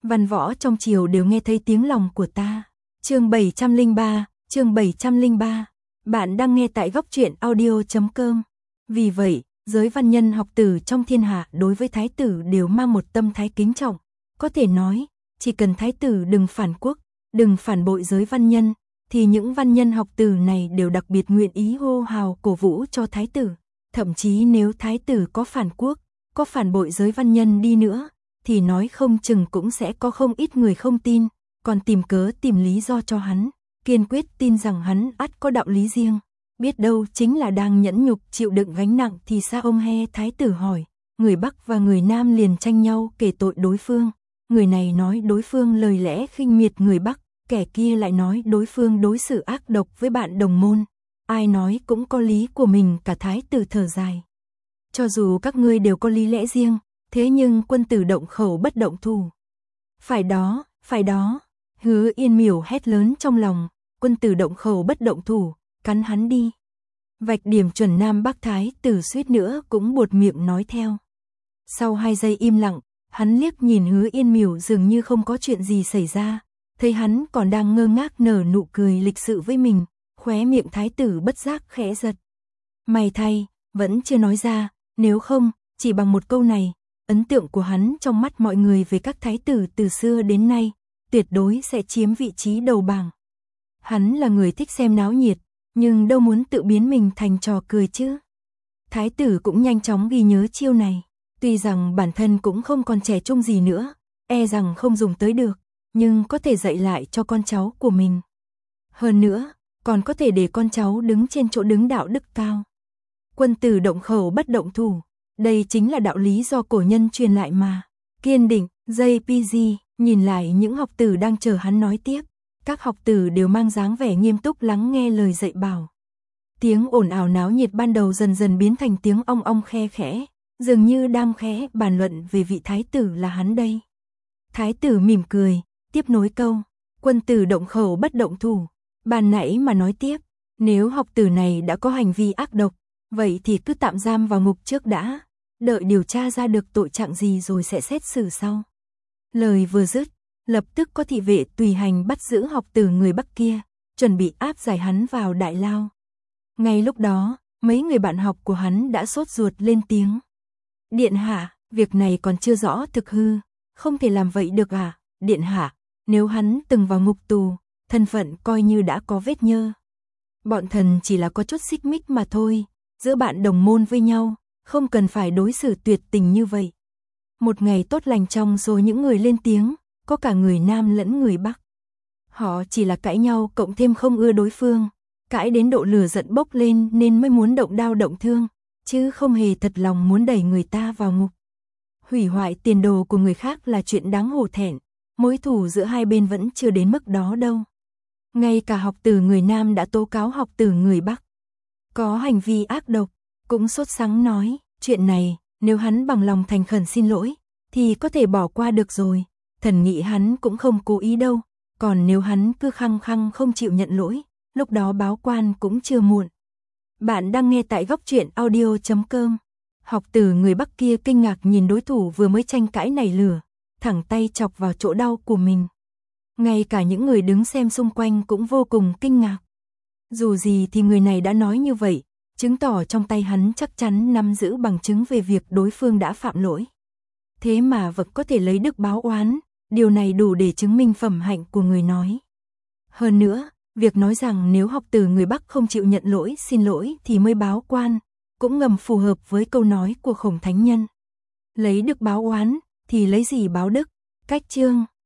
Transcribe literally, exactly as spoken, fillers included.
Văn võ trong triều đều nghe thấy tiếng lòng của ta. Chương bảy trăm lẻ ba, chương bảy trăm lẻ ba. Bạn đang nghe tại góc truyện audio chấm com. Vì vậy, giới văn nhân học tử trong thiên hạ đối với thái tử đều mang một tâm thái kính trọng. Có thể nói, chỉ cần thái tử đừng phản quốc, đừng phản bội giới văn nhân, thì những văn nhân học tử này đều đặc biệt nguyện ý hô hào cổ vũ cho thái tử. Thậm chí nếu thái tử có phản quốc, có phản bội giới văn nhân đi nữa, thì nói không chừng cũng sẽ có không ít người không tin, còn tìm cớ tìm lý do cho hắn, kiên quyết tin rằng hắn ắt có đạo lý riêng. Biết đâu chính là đang nhẫn nhục chịu đựng gánh nặng thì sao ông he. Thái tử hỏi, người Bắc và người Nam liền tranh nhau kể tội đối phương. Người này nói đối phương lời lẽ khinh miệt người Bắc, kẻ kia lại nói đối phương đối xử ác độc với bạn đồng môn. Ai nói cũng có lý của mình cả. Thái tử thở dài. Cho dù các ngươi đều có lý lẽ riêng, thế nhưng quân tử động khẩu bất động thủ. Phải đó, phải đó. Hứa Yên Miểu hét lớn trong lòng, quân tử động khẩu bất động thủ, cắn hắn đi. Vạch điểm chuẩn Nam Bắc. Thái tử suýt nữa cũng buột miệng nói theo. Sau hai giây im lặng, hắn liếc nhìn Hứa Yên Miểu dường như không có chuyện gì xảy ra, thấy hắn còn đang ngơ ngác nở nụ cười lịch sự với mình, khóe miệng thái tử bất giác khẽ giật. May thay, vẫn chưa nói ra, nếu không, chỉ bằng một câu này, ấn tượng của hắn trong mắt mọi người về các thái tử từ xưa đến nay, tuyệt đối sẽ chiếm vị trí đầu bảng. Hắn là người thích xem náo nhiệt, nhưng đâu muốn tự biến mình thành trò cười chứ. Thái tử cũng nhanh chóng ghi nhớ chiêu này, tuy rằng bản thân cũng không còn trẻ trung gì nữa, e rằng không dùng tới được, nhưng có thể dạy lại cho con cháu của mình. Hơn nữa, còn có thể để con cháu đứng trên chỗ đứng đạo đức cao. Quân tử động khẩu bất động thủ, đây chính là đạo lý do cổ nhân truyền lại mà. Kiên định, gi pi gi, nhìn lại những học tử đang chờ hắn nói tiếp. Các học tử đều mang dáng vẻ nghiêm túc lắng nghe lời dạy bảo. Tiếng ồn ào náo nhiệt ban đầu dần dần biến thành tiếng ong ong khe khẽ, dường như đang khẽ bàn luận về vị thái tử là hắn đây. Thái tử mỉm cười, tiếp nối câu, quân tử động khẩu bất động thủ. Ban nãy mà nói tiếp, nếu học tử này đã có hành vi ác độc, vậy thì cứ tạm giam vào ngục trước đã, đợi điều tra ra được tội trạng gì rồi sẽ xét xử sau. Lời vừa dứt, lập tức có thị vệ tùy hành bắt giữ học tử người Bắc kia, chuẩn bị áp giải hắn vào đại lao. Ngay lúc đó, mấy người bạn học của hắn đã sốt ruột lên tiếng. Điện hạ, việc này còn chưa rõ thực hư, không thể làm vậy được à? Điện hạ, nếu hắn từng vào ngục tù, thân phận coi như đã có vết nhơ. Bọn thần chỉ là có chút xích mích mà thôi, giữa bạn đồng môn với nhau, không cần phải đối xử tuyệt tình như vậy. Một ngày tốt lành trong số những người lên tiếng, có cả người Nam lẫn người Bắc. Họ chỉ là cãi nhau cộng thêm không ưa đối phương, cãi đến độ lửa giận bốc lên nên mới muốn động đao động thương, chứ không hề thật lòng muốn đẩy người ta vào ngục. Hủy hoại tiền đồ của người khác là chuyện đáng hổ thẹn, mối thù giữa hai bên vẫn chưa đến mức đó đâu. Ngay cả học tử người Nam đã tố cáo học tử người Bắc có hành vi ác độc, cũng sốt sắng nói, chuyện này, nếu hắn bằng lòng thành khẩn xin lỗi, thì có thể bỏ qua được rồi, thần nghĩ hắn cũng không cố ý đâu, còn nếu hắn cứ khăng khăng không chịu nhận lỗi, lúc đó báo quan cũng chưa muộn. Bạn đang nghe tại góc truyện audio chấm com. Học tử người Bắc kia kinh ngạc nhìn đối thủ vừa mới tranh cãi nảy lửa, thẳng tay chọc vào chỗ đau của mình. Ngay cả những người đứng xem xung quanh cũng vô cùng kinh ngạc. Dù gì thì người này đã nói như vậy, chứng tỏ trong tay hắn chắc chắn nắm giữ bằng chứng về việc đối phương đã phạm lỗi. Thế mà vẫn có thể lấy đức báo oán, điều này đủ để chứng minh phẩm hạnh của người nói. Hơn nữa, việc nói rằng nếu học tử người Bắc không chịu nhận lỗi xin lỗi thì mới báo quan, cũng ngầm phù hợp với câu nói của Khổng Thánh Nhân. Lấy đức báo oán, thì lấy gì báo đức? Cách chương